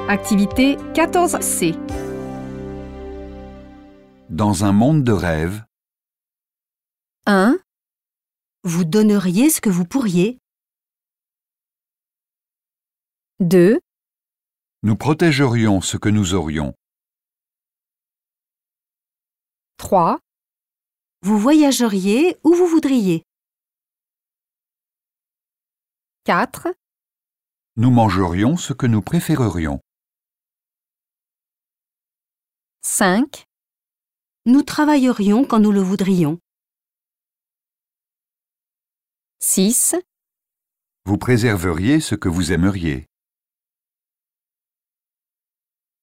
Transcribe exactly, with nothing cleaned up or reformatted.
Activité quatorze C. Dans un monde de rêve, un. Vous donneriez ce que vous pourriez. deux. nous protégerions ce que nous aurions. trois. Vous voyageriez où vous voudriez. quatre. Nous mangerions ce que nous préférerions. cinq. Nous travaillerions quand nous le voudrions. six. Vous préserveriez ce que vous aimeriez.